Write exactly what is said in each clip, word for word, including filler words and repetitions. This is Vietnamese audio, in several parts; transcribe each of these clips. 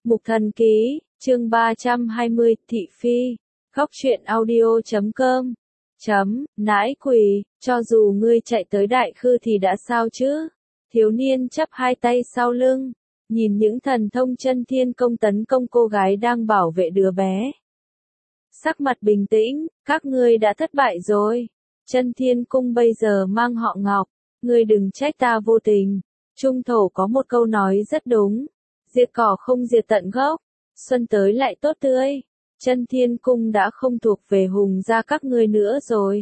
Mục Thần Ký, chương ba trăm hai mươi, Thị Phi, góc truyện audio chấm com, chấm, nãi quỳ, cho dù ngươi chạy tới đại khư thì đã sao chứ? Thiếu niên chắp hai tay sau lưng, nhìn những thần thông chân thiên công tấn công cô gái đang bảo vệ đứa bé. Sắc mặt bình tĩnh, các ngươi đã thất bại rồi. Chân thiên cung bây giờ mang họ Ngọc, ngươi đừng trách ta vô tình. Trung thổ có một câu nói rất đúng. Diệt cỏ không diệt tận gốc, xuân tới lại tốt tươi. Chân thiên cung đã không thuộc về Hùng gia các ngươi nữa rồi.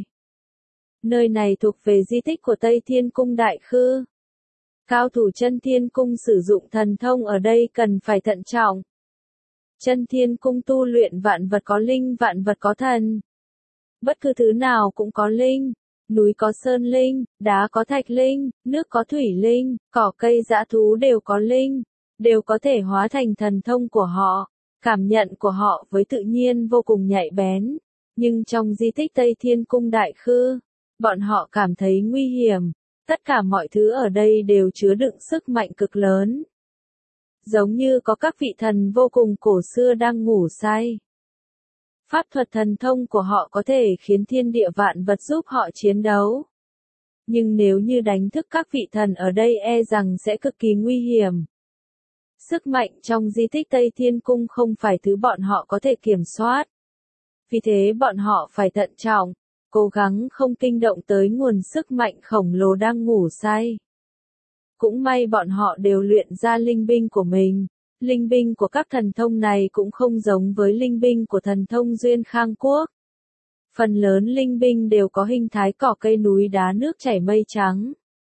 Nơi này thuộc về di tích của Tây Thiên Cung Đại Khư. Cao thủ chân thiên cung sử dụng thần thông ở đây cần phải thận trọng. Chân thiên cung tu luyện vạn vật có linh, vạn vật có thần. Bất cứ thứ nào cũng có linh. Núi có sơn linh, đá có thạch linh, nước có thủy linh, cỏ cây dã thú đều có linh, đều có thể hóa thành thần thông của họ. Cảm nhận của họ với tự nhiên vô cùng nhạy bén. Nhưng trong di tích Tây Thiên Cung Đại Khư, bọn họ cảm thấy nguy hiểm. Tất cả mọi thứ ở đây đều chứa đựng sức mạnh cực lớn. Giống như có các vị thần vô cùng cổ xưa đang ngủ say. Pháp thuật thần thông của họ có thể khiến thiên địa vạn vật giúp họ chiến đấu. Nhưng nếu như đánh thức các vị thần ở đây e rằng sẽ cực kỳ nguy hiểm. Sức mạnh trong di tích Tây Thiên Cung không phải thứ bọn họ có thể kiểm soát. Vì thế bọn họ phải thận trọng, cố gắng không kinh động tới nguồn sức mạnh khổng lồ đang ngủ say. Cũng may bọn họ đều luyện ra linh binh của mình. Linh binh của các thần thông này cũng không giống với linh binh của thần thông Duyên Khang Quốc. Phần lớn linh binh đều có hình thái cỏ cây núi đá nước chảy mây trắng.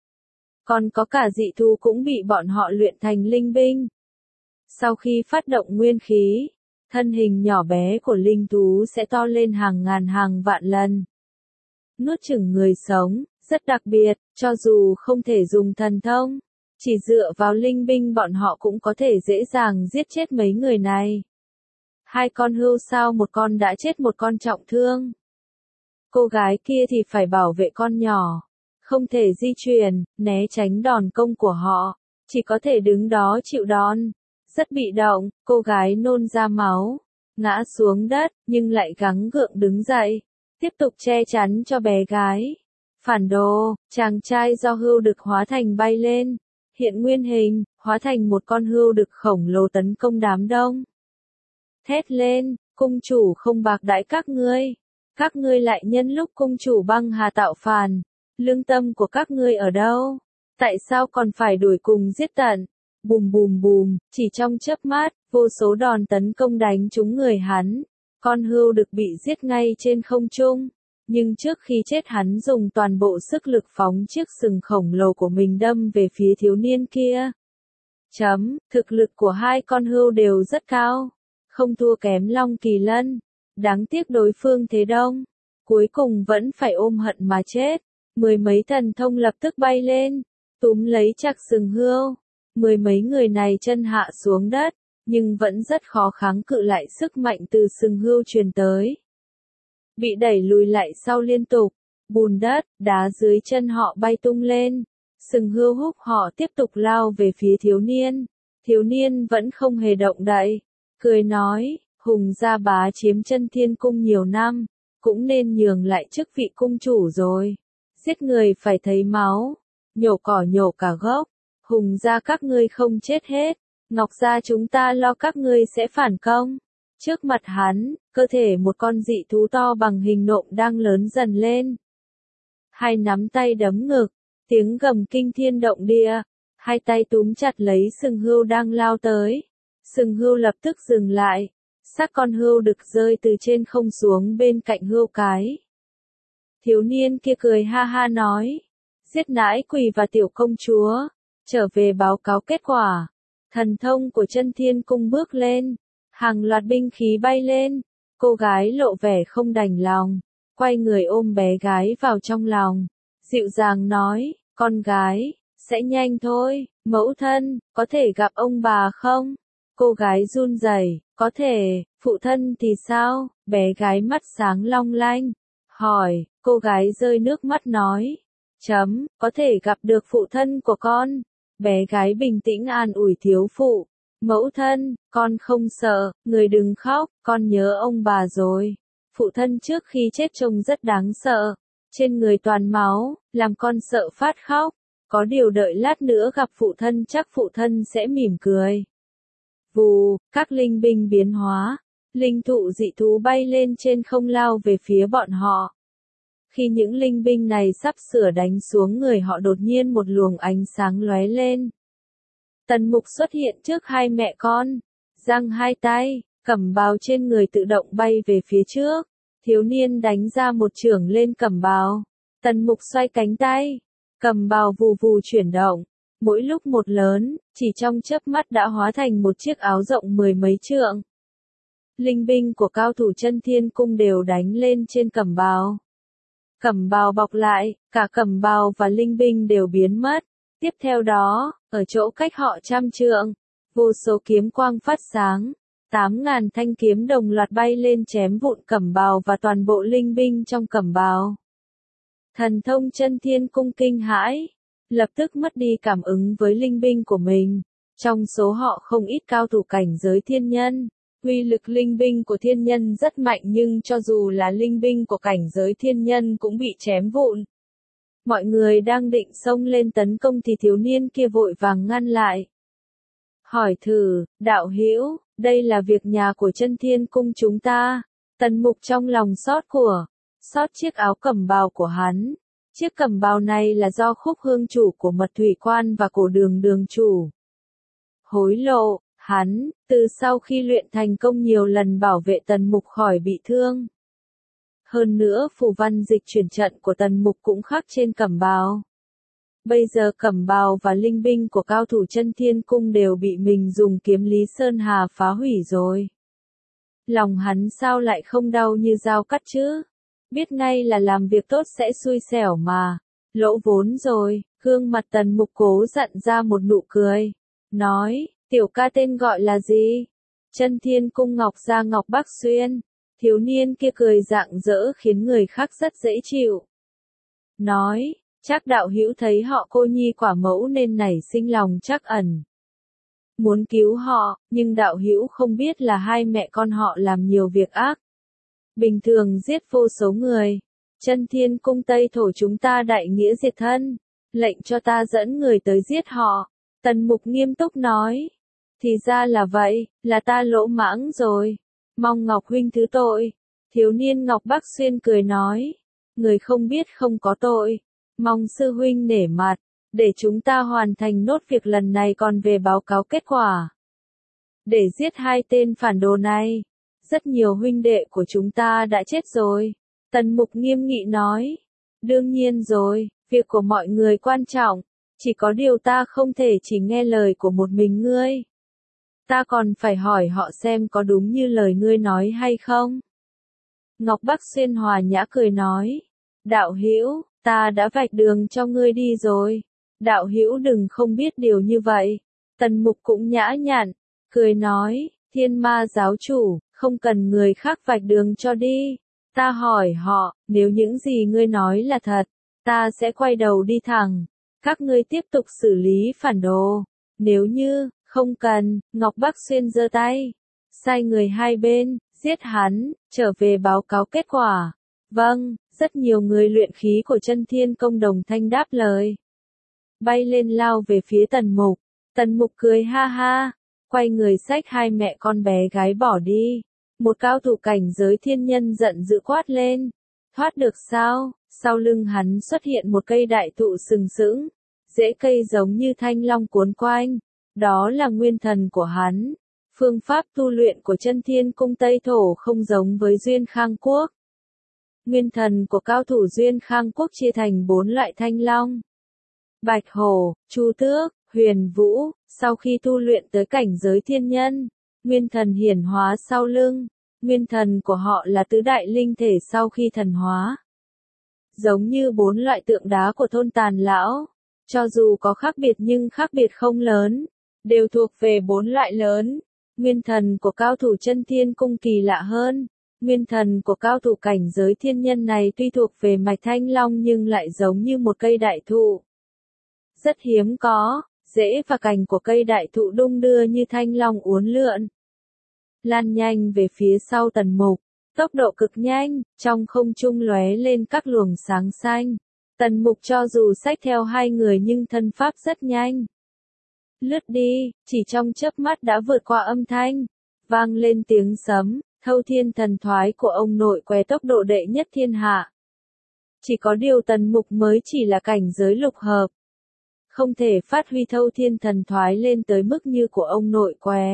Còn có cả dị thú cũng bị bọn họ luyện thành linh binh. Sau khi phát động nguyên khí, thân hình nhỏ bé của linh thú sẽ to lên hàng ngàn hàng vạn lần. Nuốt chửng người sống, rất đặc biệt, cho dù không thể dùng thần thông. Chỉ dựa vào linh binh bọn họ cũng có thể dễ dàng giết chết mấy người này. Hai con hươu sao một con đã chết một con trọng thương. Cô gái kia thì phải bảo vệ con nhỏ. Không thể di chuyển, né tránh đòn công của họ. Chỉ có thể đứng đó chịu đòn. Rất bị động, cô gái nôn ra máu. Ngã xuống đất, nhưng lại gắng gượng đứng dậy. Tiếp tục che chắn cho bé gái. Phản đồ, chàng trai do hươu đực hóa thành bay lên. Hiện nguyên hình, hóa thành một con hươu đực khổng lồ tấn công đám đông. Thét lên, cung chủ không bạc đãi các ngươi. Các ngươi lại nhân lúc cung chủ băng hà tạo phản. Lương tâm của các ngươi ở đâu? Tại sao còn phải đuổi cùng giết tận? Bùm bùm bùm, chỉ trong chớp mắt, vô số đòn tấn công đánh trúng người hắn. Con hươu đực bị giết ngay trên không trung. Nhưng trước khi chết hắn dùng toàn bộ sức lực phóng chiếc sừng khổng lồ của mình đâm về phía thiếu niên kia. Chấm, thực lực của hai con hươu đều rất cao. Không thua kém Long Kỳ Lân. Đáng tiếc đối phương thế đông. Cuối cùng vẫn phải ôm hận mà chết. Mười mấy thần thông lập tức bay lên. Túm lấy chặt sừng hươu. Mười mấy người này chân hạ xuống đất. Nhưng vẫn rất khó kháng cự lại sức mạnh từ sừng hươu truyền tới. Bị đẩy lùi lại sau liên tục, bùn đất, đá dưới chân họ bay tung lên, sừng hươu húc họ tiếp tục lao về phía thiếu niên, thiếu niên vẫn không hề động đậy, cười nói, Hùng gia bá chiếm chân thiên cung nhiều năm, cũng nên nhường lại chức vị cung chủ rồi, giết người phải thấy máu, nhổ cỏ nhổ cả gốc, Hùng gia các ngươi không chết hết, Ngọc gia chúng ta lo các ngươi sẽ phản công. Trước mặt hắn, cơ thể một con dị thú to bằng hình nộm đang lớn dần lên. Hai nắm tay đấm ngực, tiếng gầm kinh thiên động địa, hai tay túm chặt lấy sừng hươu đang lao tới. Sừng hươu lập tức dừng lại, xác con hươu đực rơi từ trên không xuống bên cạnh hươu cái. Thiếu niên kia cười ha ha nói, giết nãi quỳ và tiểu công chúa, trở về báo cáo kết quả. Thần thông của chân thiên cung bước lên. Hàng loạt binh khí bay lên, cô gái lộ vẻ không đành lòng, quay người ôm bé gái vào trong lòng, dịu dàng nói, con gái, sẽ nhanh thôi, mẫu thân, có thể gặp ông bà không? Cô gái run rẩy, có thể, phụ thân thì sao? Bé gái mắt sáng long lanh, hỏi, cô gái rơi nước mắt nói, chấm, có thể gặp được phụ thân của con. Bé gái bình tĩnh an ủi thiếu phụ. Mẫu thân, con không sợ, người đừng khóc, con nhớ ông bà rồi. Phụ thân trước khi chết trông rất đáng sợ, trên người toàn máu, làm con sợ phát khóc. Có điều đợi lát nữa gặp phụ thân chắc phụ thân sẽ mỉm cười. Vù, các linh binh biến hóa, linh thụ dị thú bay lên trên không lao về phía bọn họ. Khi những linh binh này sắp sửa đánh xuống người họ đột nhiên một luồng ánh sáng lóe lên. Tần Mục xuất hiện trước hai mẹ con, giang hai tay, cẩm bào trên người tự động bay về phía trước. Thiếu niên đánh ra một chưởng lên cẩm bào. Tần Mục xoay cánh tay, cẩm bào vù vù chuyển động, mỗi lúc một lớn, chỉ trong chớp mắt đã hóa thành một chiếc áo rộng mười mấy trượng. Linh binh của cao thủ Chân Thiên Cung đều đánh lên trên cẩm bào. Cẩm bào bọc lại, cả cẩm bào và linh binh đều biến mất. Tiếp theo đó, ở chỗ cách họ trăm trượng, vô số kiếm quang phát sáng, tám ngàn thanh kiếm đồng loạt bay lên chém vụn cẩm bào và toàn bộ linh binh trong cẩm bào. Thần thông Chân Thiên Cung kinh hãi, lập tức mất đi cảm ứng với linh binh của mình. Trong số họ không ít cao thủ cảnh giới thiên nhân. Uy lực linh binh của thiên nhân rất mạnh nhưng cho dù là linh binh của cảnh giới thiên nhân cũng bị chém vụn. Mọi người đang định xông lên tấn công thì thiếu niên kia vội vàng ngăn lại. Hỏi thử, đạo hữu, đây là việc nhà của Chân Thiên Cung chúng ta. Tần Mục trong lòng xót của, xót chiếc áo cẩm bào của hắn. Chiếc cẩm bào này là do Khúc Hương chủ của Mật Thủy Quan và Cổ Đường Đường chủ hối lộ. Hắn, từ sau khi luyện thành công nhiều lần bảo vệ Tần Mục khỏi bị thương. Hơn nữa phù văn dịch chuyển trận của Tần Mục cũng khắc trên cẩm bào. Bây giờ cẩm bào và linh binh của cao thủ Chân Thiên Cung đều bị mình dùng kiếm Lý Sơn Hà phá hủy rồi. Lòng hắn sao lại không đau như dao cắt chứ? Biết ngay là làm việc tốt sẽ xui xẻo mà. Lỗ vốn rồi, gương mặt Tần Mục cố dặn ra một nụ cười. Nói, tiểu ca tên gọi là gì? Chân Thiên Cung Ngọc Gia Ngọc Bắc Xuyên. Thiếu niên kia cười rạng rỡ khiến người khác rất dễ chịu. Nói, chắc đạo hữu thấy họ cô nhi quả mẫu nên nảy sinh lòng trắc ẩn. Muốn cứu họ, nhưng đạo hữu không biết là hai mẹ con họ làm nhiều việc ác. Bình thường giết vô số người. Chân Thiên Cung Tây Thổ chúng ta đại nghĩa diệt thân. Lệnh cho ta dẫn người tới giết họ. Tần Mục nghiêm túc nói. Thì ra là vậy, là ta lỗ mãng rồi. Mong Ngọc huynh thứ tội. Thiếu niên Ngọc Bắc Xuyên cười nói. Người không biết không có tội. Mong sư huynh nể mặt. Để chúng ta hoàn thành nốt việc lần này còn về báo cáo kết quả. Để giết hai tên phản đồ này. Rất nhiều huynh đệ của chúng ta đã chết rồi. Tần Mục nghiêm nghị nói. Đương nhiên rồi, việc của mọi người quan trọng. Chỉ có điều ta không thể chỉ nghe lời của một mình ngươi. Ta còn phải hỏi họ xem có đúng như lời ngươi nói hay không. Ngọc Bắc Xuyên hòa nhã cười nói. Đạo hữu, ta đã vạch đường cho ngươi đi rồi. Đạo hữu đừng không biết điều như vậy. Tần Mục cũng nhã nhặn, cười nói. Thiên Ma giáo chủ, không cần người khác vạch đường cho đi. Ta hỏi họ, nếu những gì ngươi nói là thật, ta sẽ quay đầu đi thẳng. Các ngươi tiếp tục xử lý phản đồ. Nếu như, không cần, Ngọc Bắc Xuyên giơ tay. Sai người hai bên, giết hắn, trở về báo cáo kết quả. Vâng, rất nhiều người luyện khí của Chân Thiên Công đồng thanh đáp lời. Bay lên lao về phía Tần Mục. Tần Mục cười ha ha, quay người xách hai mẹ con bé gái bỏ đi. Một cao thủ cảnh giới thiên nhân giận dữ quát lên. Thoát được sao? Sau lưng hắn xuất hiện một cây đại thụ sừng sững. Rễ cây giống như thanh long cuốn quanh. Đó là nguyên thần của hắn. Phương pháp tu luyện của Chân Thiên Cung Tây Thổ không giống với Duyên Khang Quốc. Nguyên thần của cao thủ Duyên Khang Quốc chia thành bốn loại thanh long. Bạch Hổ, Chu Tước, Huyền Vũ. Sau khi tu luyện tới cảnh giới thiên nhân, nguyên thần hiển hóa sau lưng. Nguyên thần của họ là tứ đại linh thể sau khi thần hóa. Giống như bốn loại tượng đá của thôn Tàn Lão. Cho dù có khác biệt nhưng khác biệt không lớn. Đều thuộc về bốn loại lớn. Nguyên thần của cao thủ Chân Thiên Cung kỳ lạ hơn. Nguyên thần của cao thủ cảnh giới thiên nhân này tuy thuộc về mạch thanh long nhưng lại giống như một cây đại thụ. Rất hiếm có, rễ và cành của cây đại thụ đung đưa như thanh long uốn lượn. Lan nhanh về phía sau Tần Mục, tốc độ cực nhanh, trong không trung lóe lên các luồng sáng xanh. Tần Mục cho dù xách theo hai người nhưng thân pháp rất nhanh. Lướt đi, chỉ trong chớp mắt đã vượt qua âm thanh, vang lên tiếng sấm, thâu thiên thần thoái của ông nội què tốc độ đệ nhất thiên hạ. Chỉ có điều Tần Mục mới chỉ là cảnh giới lục hợp. Không thể phát huy thâu thiên thần thoái lên tới mức như của ông nội què.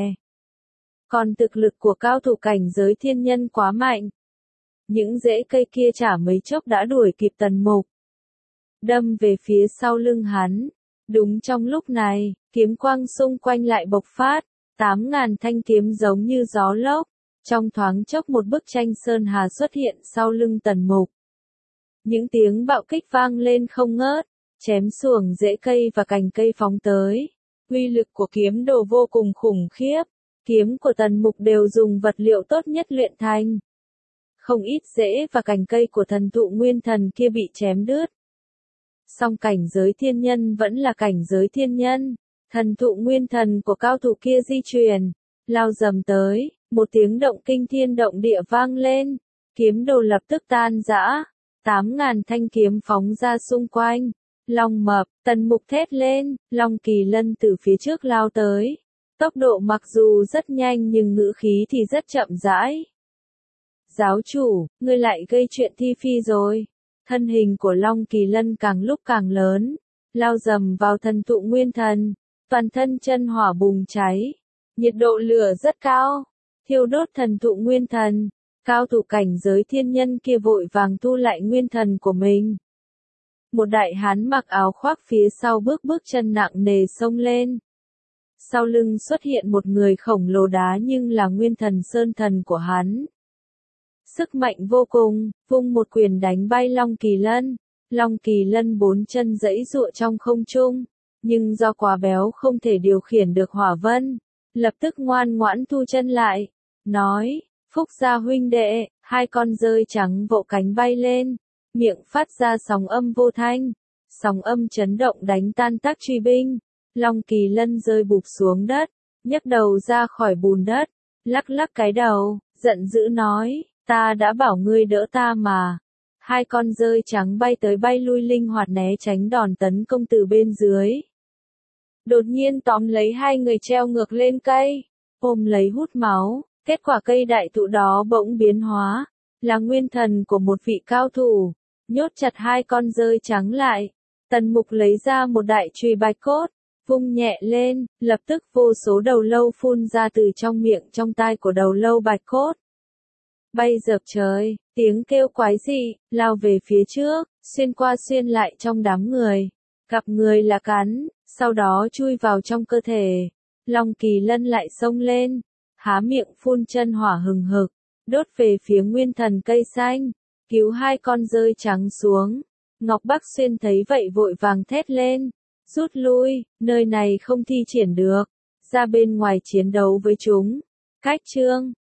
Còn thực lực của cao thủ cảnh giới thiên nhân quá mạnh. Những rễ cây kia chả mấy chốc đã đuổi kịp Tần Mục. Đâm về phía sau lưng hắn. Đúng trong lúc này, kiếm quang xung quanh lại bộc phát. Tám ngàn thanh kiếm giống như gió lốc. Trong thoáng chốc một bức tranh sơn hà xuất hiện sau lưng Tần Mục. Những tiếng bạo kích vang lên không ngớt. Chém xuồng rễ cây và cành cây phóng tới. Uy lực của kiếm đồ vô cùng khủng khiếp. Kiếm của Tần Mục đều dùng vật liệu tốt nhất luyện thành. Không ít rễ và cành cây của thần thụ nguyên thần kia bị chém đứt. Song cảnh giới thiên nhân vẫn là cảnh giới thiên nhân. Thần thụ nguyên thần của cao thủ kia di chuyển, lao dầm tới, một tiếng động kinh thiên động địa vang lên. Kiếm đồ lập tức tan rã. Tám ngàn thanh kiếm phóng ra xung quanh. Long mập, Tần Mục thét lên, Long Kỳ Lân từ phía trước lao tới. Tốc độ mặc dù rất nhanh nhưng ngữ khí thì rất chậm rãi. Giáo chủ, ngươi lại gây chuyện thi phi rồi. Thân hình của Long Kỳ Lân càng lúc càng lớn, lao dầm vào thần thụ nguyên thần, toàn thân chân hỏa bùng cháy. Nhiệt độ lửa rất cao, thiêu đốt thần thụ nguyên thần. Cao thủ cảnh giới thiên nhân kia vội vàng thu lại nguyên thần của mình. Một đại hán mặc áo khoác phía sau bước bước chân nặng nề xông lên. Sau lưng xuất hiện một người khổng lồ đá nhưng là nguyên thần sơn thần của hắn. Sức mạnh vô cùng, vung một quyền đánh bay Long Kỳ Lân. Long Kỳ Lân bốn chân giãy giụa trong không trung, nhưng do quá béo không thể điều khiển được hỏa vân, lập tức ngoan ngoãn thu chân lại, nói, Phúc gia huynh đệ, hai con dơi trắng vỗ cánh bay lên, miệng phát ra sóng âm vô thanh, sóng âm chấn động đánh tan tác truy binh. Long Kỳ Lân rơi bụp xuống đất, nhấc đầu ra khỏi bùn đất, lắc lắc cái đầu, giận dữ nói, ta đã bảo ngươi đỡ ta mà. Hai con dơi trắng bay tới bay lui linh hoạt né tránh đòn tấn công từ bên dưới. Đột nhiên tóm lấy hai người treo ngược lên cây, ôm lấy hút máu, kết quả cây đại thụ đó bỗng biến hóa, là nguyên thần của một vị cao thủ, nhốt chặt hai con dơi trắng lại. Tần Mục lấy ra một đại chùy bạch cốt, vung nhẹ lên, lập tức vô số đầu lâu phun ra từ trong miệng trong tai của đầu lâu bạch cốt. Bay dợp trời, tiếng kêu quái dị, lao về phía trước, xuyên qua xuyên lại trong đám người. Gặp người là cắn, sau đó chui vào trong cơ thể. Long Kỳ Lân lại xông lên, há miệng phun chân hỏa hừng hực, đốt về phía nguyên thần cây xanh, cứu hai con dơi trắng xuống. Ngọc Bắc Xuyên thấy vậy vội vàng thét lên, rút lui, nơi này không thi triển được, ra bên ngoài chiến đấu với chúng. Cách chương